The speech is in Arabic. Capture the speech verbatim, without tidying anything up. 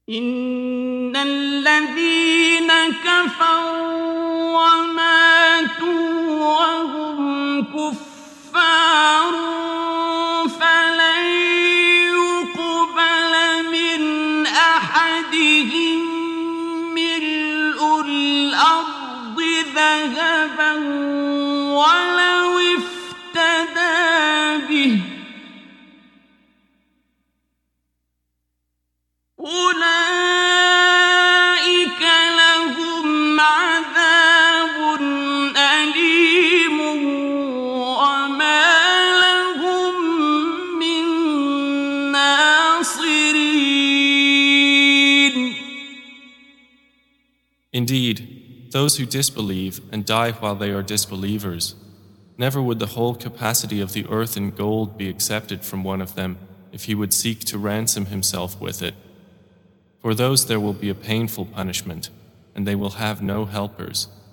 إن الذين كفروا وماتوا وهم كفار فلن يقبل من أحدهم ملء الأرض ذهبا ولو افتدى به أولئك لهم عذاب أليم وما لهم من ناصرين. Indeed, those who disbelieve and die while they are disbelievers, never would the whole capacity of the earth in gold be accepted from one of them if he would seek to ransom himself with it. For those there will be a painful punishment, and they will have no helpers.